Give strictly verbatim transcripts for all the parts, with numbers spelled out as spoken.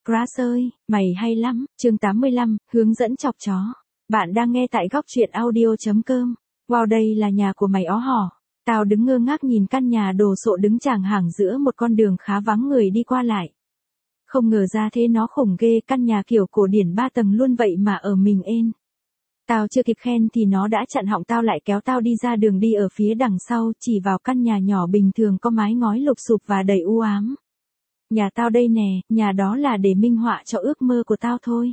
Grass ơi, mày hay lắm, chương tám mươi lăm, hướng dẫn chọc chó. Bạn đang nghe tại góc truyện audio.com. Wow, đây là nhà của mày ó hỏ. Tao đứng ngơ ngác nhìn căn nhà đồ sộ đứng chàng hàng giữa một con đường khá vắng người đi qua lại. Không ngờ ra thế nó khủng ghê, căn nhà kiểu cổ điển ba tầng luôn vậy mà ở mình ên. Tao chưa kịp khen thì nó đã chặn họng tao lại kéo tao đi ra đường đi ở phía đằng sau, chỉ vào căn nhà nhỏ bình thường có mái ngói lụp xụp và đầy u ám. Nhà tao đây nè, nhà đó là để minh họa cho ước mơ của tao thôi.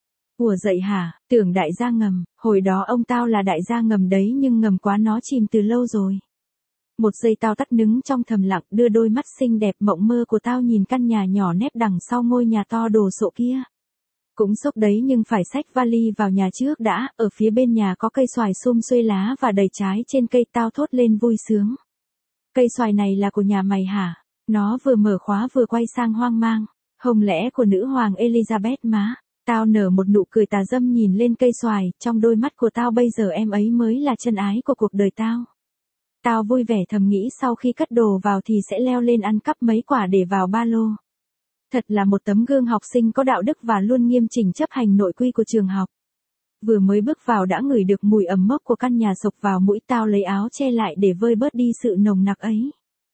Ủa dậy hả, tưởng đại gia ngầm, hồi đó ông tao là đại gia ngầm đấy nhưng ngầm quá nó chìm từ lâu rồi. Một giây tao tắt nứng trong thầm lặng, đưa đôi mắt xinh đẹp mộng mơ của tao nhìn căn nhà nhỏ nép đằng sau ngôi nhà to đồ sộ kia. Cũng sốc đấy nhưng phải xách vali vào nhà trước đã, ở phía bên nhà có cây xoài sum xuê lá và đầy trái trên cây, tao thốt lên vui sướng. Cây xoài này là của nhà mày hả? Nó vừa mở khóa vừa quay sang hoang mang. Không lẽ của nữ hoàng Elizabeth má? Tao nở một nụ cười tà dâm nhìn lên cây xoài, trong đôi mắt của tao bây giờ em ấy mới là chân ái của cuộc đời tao. Tao vui vẻ thầm nghĩ sau khi cất đồ vào thì sẽ leo lên ăn cắp mấy quả để vào ba lô. Thật là một tấm gương học sinh có đạo đức và luôn nghiêm chỉnh chấp hành nội quy của trường học. Vừa mới bước vào đã ngửi được mùi ẩm mốc của căn nhà sộc vào mũi, tao lấy áo che lại để vơi bớt đi sự nồng nặc ấy.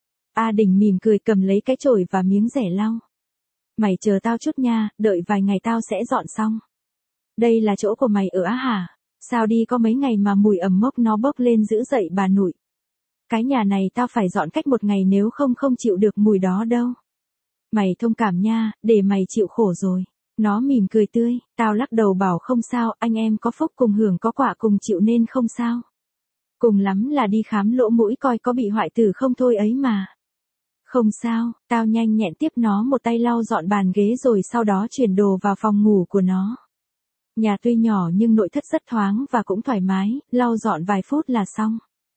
A Đình mỉm cười cầm lấy cái chổi và miếng rẻ lau. Mày chờ tao chút nha, đợi vài ngày tao sẽ dọn xong. Đây là chỗ của mày ở á hả? Sao đi có mấy ngày mà mùi ẩm mốc nó bốc lên dữ dậy bà nội. Cái nhà này tao phải dọn cách một ngày nếu không không chịu được mùi đó đâu. Mày thông cảm nha, để mày chịu khổ rồi. Nó mỉm cười tươi, tao lắc đầu bảo không sao, anh em có phúc cùng hưởng có quả cùng chịu nên không sao. Cùng lắm là đi khám lỗ mũi coi có bị hoại tử không thôi ấy mà. Không sao, tao nhanh nhẹn tiếp nó một tay lau dọn bàn ghế rồi sau đó chuyển đồ vào phòng ngủ của nó. Nhà tuy nhỏ nhưng nội thất rất thoáng và cũng thoải mái, lau dọn vài phút là xong.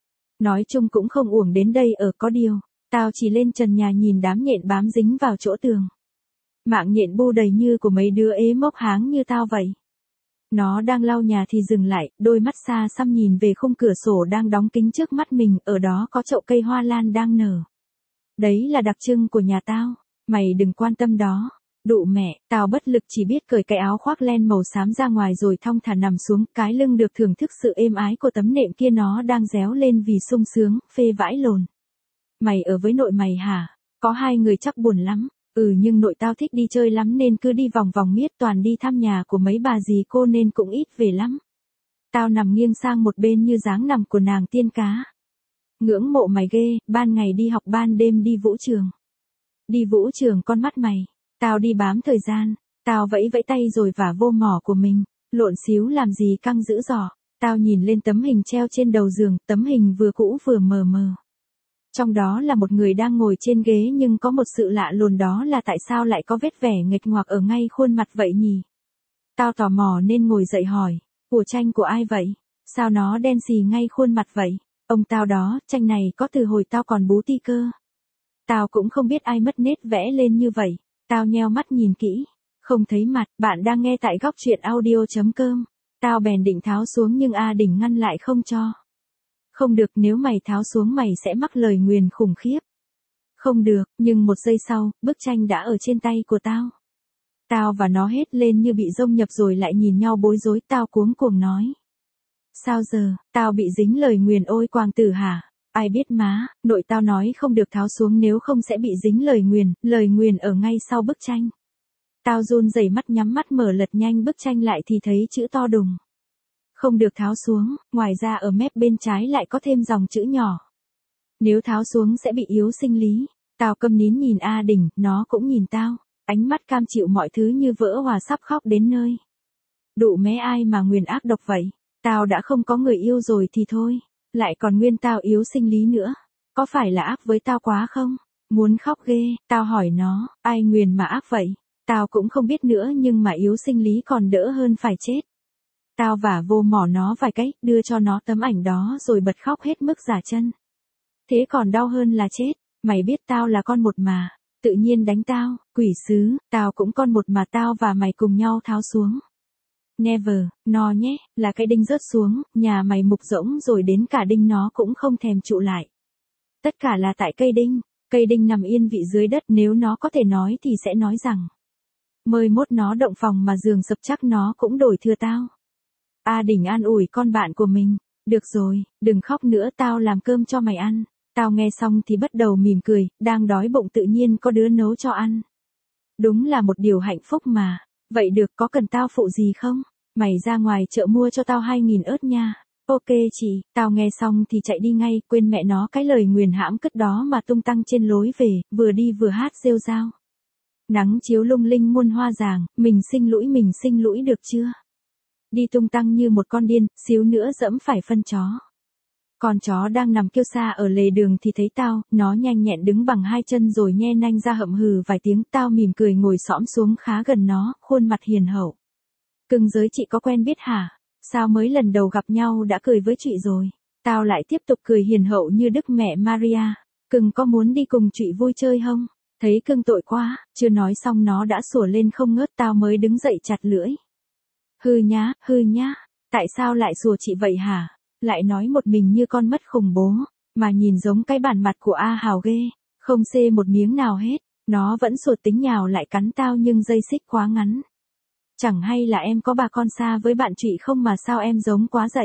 Nói chung cũng không uổng đến đây ở, có điều, tao chỉ lên trần nhà nhìn đám nhện bám dính vào chỗ tường. Mạng nhện bu đầy như của mấy đứa ế mốc háng như tao vậy. Nó đang lau nhà thì dừng lại, đôi mắt xa xăm nhìn về khung cửa sổ đang đóng kín trước mắt mình, ở đó có chậu cây hoa lan đang nở. Đấy là đặc trưng của nhà tao, mày đừng quan tâm đó. Đụ mẹ, tao bất lực chỉ biết cởi cái áo khoác len màu xám ra ngoài rồi thong thả nằm xuống, cái lưng được thưởng thức sự êm ái của tấm nệm kia nó đang réo lên vì sung sướng, phê vãi lồn. Mày ở với nội mày hả? Có hai người chắc buồn lắm. Ừ nhưng nội tao thích đi chơi lắm nên cứ đi vòng vòng miết, toàn đi thăm nhà của mấy bà dì cô nên cũng ít về lắm. Tao nằm nghiêng sang một bên như dáng nằm của nàng tiên cá. Ngưỡng mộ mày ghê, ban ngày đi học ban đêm đi vũ trường. Đi vũ trường con mắt mày. Tao đi bám thời gian, tao vẫy vẫy tay rồi vả vô mỏ của mình, lộn xíu làm gì căng dữ dỏ. Tao nhìn lên tấm hình treo trên đầu giường, tấm hình vừa cũ vừa mờ mờ. Trong đó là một người đang ngồi trên ghế nhưng có một sự lạ lùng, đó là tại sao lại có vết vẻ nghịch ngoạc ở ngay khuôn mặt vậy nhỉ? Tao tò mò nên ngồi dậy hỏi, của tranh của ai vậy? Sao nó đen xì ngay khuôn mặt vậy? Ông tao đó, tranh này có từ hồi tao còn bú ti cơ. Tao cũng không biết ai mất nét vẽ lên như vậy. Tao nheo mắt nhìn kỹ, không thấy mặt. Bạn đang nghe tại góc truyện audio.com. Tao bèn định tháo xuống nhưng A Đình ngăn lại không cho. Không được, nếu mày tháo xuống mày sẽ mắc lời nguyền khủng khiếp. Không được, nhưng một giây sau, bức tranh đã ở trên tay của tao. Tao và nó hết lên như bị dông nhập rồi lại nhìn nhau bối rối, tao cuống cuồng nói. Sao giờ, tao bị dính lời nguyền ôi quang tử hả? Ai biết má, nội tao nói không được tháo xuống nếu không sẽ bị dính lời nguyền, lời nguyền ở ngay sau bức tranh. Tao run rẩy mắt nhắm mắt mở lật nhanh bức tranh lại thì thấy chữ to đùng. Không được tháo xuống, ngoài ra ở mép bên trái lại có thêm dòng chữ nhỏ. Nếu tháo xuống sẽ bị yếu sinh lý. Tao câm nín nhìn A Đình, nó cũng nhìn tao, ánh mắt cam chịu mọi thứ như vỡ hòa sắp khóc đến nơi. Đụ mé ai mà nguyền ác độc vậy? Tao đã không có người yêu rồi thì thôi. Lại còn nguyên tao yếu sinh lý nữa. Có phải là ác với tao quá không? Muốn khóc ghê, tao hỏi nó, ai nguyền mà ác vậy? Tao cũng không biết nữa nhưng mà yếu sinh lý còn đỡ hơn phải chết. Tao vả vô mỏ nó vài cái, đưa cho nó tấm ảnh đó rồi bật khóc hết mức giả chân. Thế còn đau hơn là chết, mày biết tao là con một mà, tự nhiên đánh tao, quỷ sứ, tao cũng con một mà, tao và mày cùng nhau tháo xuống. Never, no nhé, là cái đinh rớt xuống, nhà mày mục rỗng rồi đến cả đinh nó cũng không thèm trụ lại. Tất cả là tại cây đinh, cây đinh nằm yên vị dưới đất, nếu nó có thể nói thì sẽ nói rằng. Mời mốt nó động phòng mà giường sập chắc nó cũng đổi thừa tao. A Đình an ủi con bạn của mình. Được rồi, đừng khóc nữa, tao làm cơm cho mày ăn. Tao nghe xong thì bắt đầu mỉm cười, đang đói bụng tự nhiên có đứa nấu cho ăn. Đúng là một điều hạnh phúc mà. Vậy được, có cần tao phụ gì không? Mày ra ngoài chợ mua cho tao hai nghìn ớt nha. Ok chị, tao nghe xong thì chạy đi ngay, quên mẹ nó cái lời nguyền hãm cất đó mà tung tăng trên lối về, vừa đi vừa hát rêu rao. Nắng chiếu lung linh muôn hoa ràng, mình sinh lũi mình sinh lũi được chưa? Đi tung tăng như một con điên, xíu nữa dẫm phải phân chó. Con chó đang nằm kêu xa ở lề đường thì thấy tao, nó nhanh nhẹn đứng bằng hai chân rồi nhe nanh ra hậm hừ vài tiếng, tao mỉm cười ngồi xõm xuống khá gần nó, khuôn mặt hiền hậu. Cưng giới chị có quen biết hả? Sao mới lần đầu gặp nhau đã cười với chị rồi? Tao lại tiếp tục cười hiền hậu như Đức Mẹ Maria. Cưng có muốn đi cùng chị vui chơi không? Thấy cưng tội quá, chưa nói xong nó đã sủa lên không ngớt, tao mới đứng dậy chặt lưỡi. Hư nhá, hư nhá, tại sao lại sủa chị vậy hả? Lại nói một mình như con mất khủng bố, mà nhìn giống cái bản mặt của A Hào ghê, không xê một miếng nào hết, nó vẫn sủa tính nhào lại cắn tao nhưng dây xích quá ngắn. Chẳng hay là em có bà con xa với bạn chị không mà sao em giống quá vậy?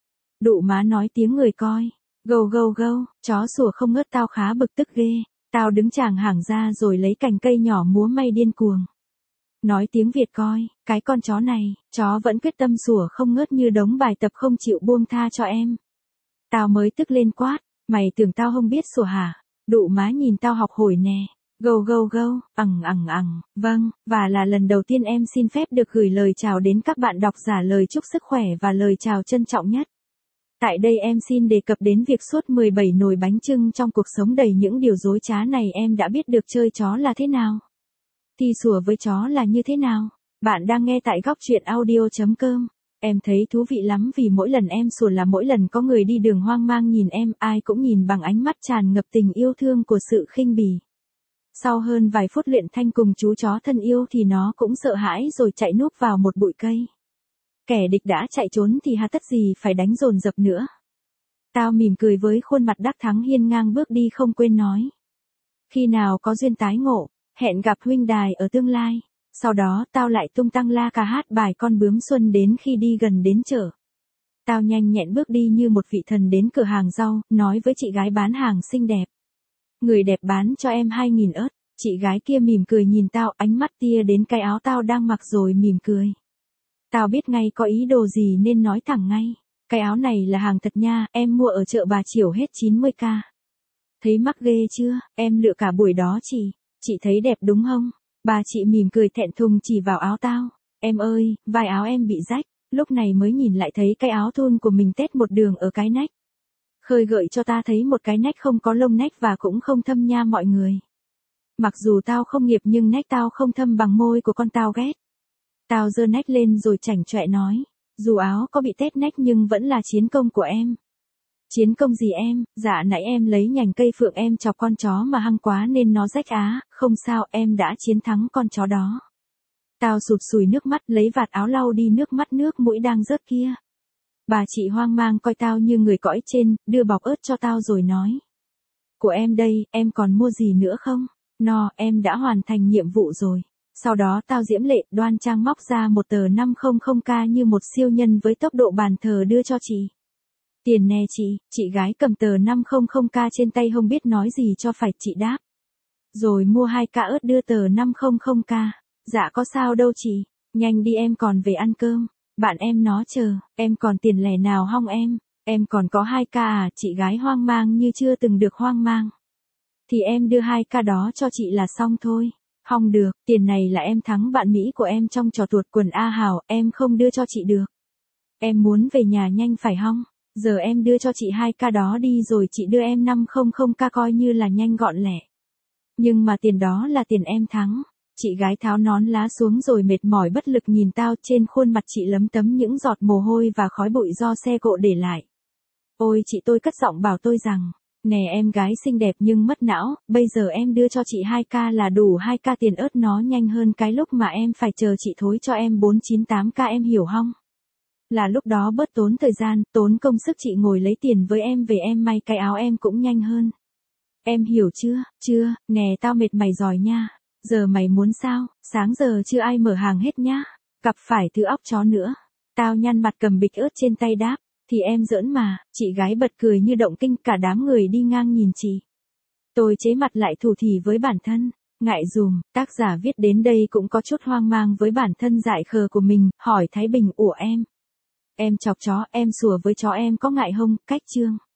Đụ má nói tiếng người coi, gâu gâu gâu, chó sủa không ngớt tao khá bực tức ghê, tao đứng chàng hàng ra rồi lấy cành cây nhỏ múa may điên cuồng. Nói tiếng Việt coi, cái con chó này, chó vẫn quyết tâm sủa không ngớt như đống bài tập không chịu buông tha cho em. Tao mới tức lên quát, mày tưởng tao không biết sủa hả? Đụ má nhìn tao học hồi nè. Gâu gâu gâu, ẳng ẳng ẳng, vâng, và là lần đầu tiên em xin phép được gửi lời chào đến các bạn độc giả, lời chúc sức khỏe và lời chào trân trọng nhất. Tại đây em xin đề cập đến việc suốt mười bảy nồi bánh chưng trong cuộc sống đầy những điều dối trá này em đã biết được chơi chó là thế nào. Thì sủa với chó là như thế nào? Bạn đang nghe tại góc truyện audio chấm com. Em thấy thú vị lắm vì mỗi lần em sủa là mỗi lần có người đi đường hoang mang nhìn em, ai cũng nhìn bằng ánh mắt tràn ngập tình yêu thương của sự khinh bỉ. Sau hơn vài phút luyện thanh cùng chú chó thân yêu thì nó cũng sợ hãi rồi chạy núp vào một bụi cây. Kẻ địch đã chạy trốn thì hà tất gì phải đánh dồn dập nữa. Tao mỉm cười với khuôn mặt đắc thắng hiên ngang bước đi không quên nói. Khi nào có duyên tái ngộ, hẹn gặp huynh đài ở tương lai. Sau đó tao lại tung tăng la cà hát bài con bướm xuân đến khi đi gần đến chợ. Tao nhanh nhẹn bước đi như một vị thần đến cửa hàng rau, nói với chị gái bán hàng xinh đẹp. Người đẹp bán cho em hai nghìn ớt, chị gái kia mỉm cười nhìn tao, ánh mắt tia đến cái áo tao đang mặc rồi mỉm cười. Tao biết ngay có ý đồ gì nên nói thẳng ngay, cái áo này là hàng thật nha, em mua ở chợ Bà Chiểu hết chín mươi k. Thấy mắc ghê chưa, em lựa cả buổi đó chị, chị thấy đẹp đúng không? Bà chị mỉm cười thẹn thùng chỉ vào áo tao, em ơi, vai áo em bị rách, lúc này mới nhìn lại thấy cái áo thun của mình tét một đường ở cái nách. Khơi gợi cho ta thấy một cái nách không có lông nách và cũng không thâm nha mọi người. Mặc dù tao không nghiệp nhưng nách tao không thâm bằng môi của con tao ghét. Tao giơ nách lên rồi chảnh chọe nói, dù áo có bị tét nách nhưng vẫn là chiến công của em. Chiến công gì em? Dạ nãy em lấy nhành cây phượng em chọc con chó mà hăng quá nên nó rách á, không sao em đã chiến thắng con chó đó. Tao sụt sùi nước mắt lấy vạt áo lau đi nước mắt nước mũi đang rớt kia. Bà chị hoang mang coi tao như người cõi trên, đưa bọc ớt cho tao rồi nói. Của em đây, em còn mua gì nữa không? No, em đã hoàn thành nhiệm vụ rồi. Sau đó tao diễm lệ đoan trang móc ra một tờ năm trăm k như một siêu nhân với tốc độ bàn thờ đưa cho chị. Tiền nè chị, chị gái cầm tờ năm trăm k trên tay không biết nói gì cho phải, chị đáp. Rồi mua hai ca ớt đưa tờ năm trăm k. Dạ có sao đâu chị, nhanh đi em còn về ăn cơm. Bạn em nó chờ, em còn tiền lẻ nào hong em, em còn có hai ca à, chị gái hoang mang như chưa từng được hoang mang. Thì em đưa hai ca đó cho chị là xong thôi. Hong được, tiền này là em thắng bạn Mỹ của em trong trò tuột quần A Hào, em không đưa cho chị được. Em muốn về nhà nhanh phải hong, giờ em đưa cho chị hai ca đó đi rồi chị đưa em năm trăm k coi như là nhanh gọn lẹ. Nhưng mà tiền đó là tiền em thắng. Chị gái tháo nón lá xuống rồi mệt mỏi bất lực nhìn tao, trên khuôn mặt chị lấm tấm những giọt mồ hôi và khói bụi do xe cộ để lại. Ôi chị tôi cất giọng bảo tôi rằng, nè em gái xinh đẹp nhưng mất não, bây giờ em đưa cho chị hai ca là đủ hai ca tiền ớt, nó nhanh hơn cái lúc mà em phải chờ chị thối cho em bốn trăm chín mươi tám k em hiểu không? Là lúc đó bớt tốn thời gian, tốn công sức chị ngồi lấy tiền với em về em may cái áo em cũng nhanh hơn. Em hiểu chưa, chưa, nè tao mệt mày giỏi nha. Giờ mày muốn sao, sáng giờ chưa ai mở hàng hết nhá. Cặp phải thứ óc chó nữa. Tao nhăn mặt cầm bịch ớt trên tay đáp. Thì em giỡn mà, chị gái bật cười như động kinh, cả đám người đi ngang nhìn chị. Tôi chế mặt lại thủ thỉ với bản thân. Ngại dùm, tác giả viết đến đây cũng có chút hoang mang với bản thân dại khờ của mình, hỏi Thái Bình, ủa em. Em chọc chó, em sủa với chó em có ngại không, cách chương.